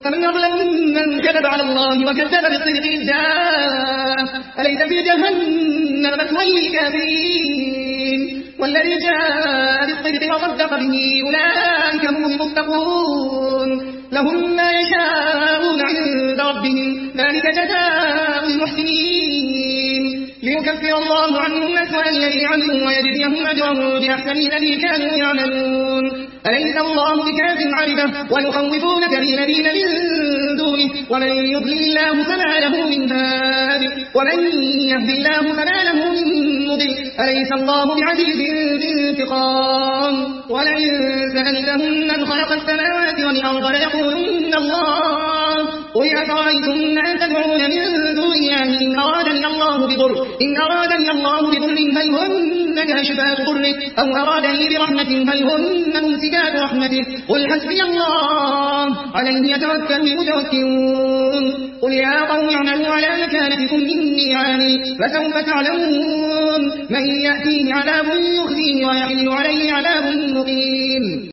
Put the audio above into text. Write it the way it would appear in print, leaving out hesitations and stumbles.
فمن أظلم ممن كذب على الله وكذب بالصدق إذ جاءه أليس في جهنم مثوى للكافرين والذي جاء بالصدق وصدق به أولئك هم المتقون لهم ما يشاءون عند ربهم ذلك جزاء المحسنين ليكفر الله عنهم أسوأ الذي عملوا ويجزيهم أجرهم بأحسن الذي كانوا يعملون أليس الله بكاف عبده ويخوفونك بالذين من دونه ومن يضلل الله فما له من هاد ومن يهد الله فما له من مضل أليس الله بعزيز ذي انتقام ولئن سألتهم من خلق السماوات والأرض ليقولن الله قل أفرأيتم ما تدعون من دون الله إن أرادني الله بضر هل هن كاشفات ضره أو أرادني برحمة هل هن ممسكات رحمته قل حسبي الله عليه يتوكل المتوكلون قل يا قوم اعملوا على مكانتكم إني عامل فسوف تعلمون من يأتيه عذاب يخزيه ويحل عليه عذاب مقيم.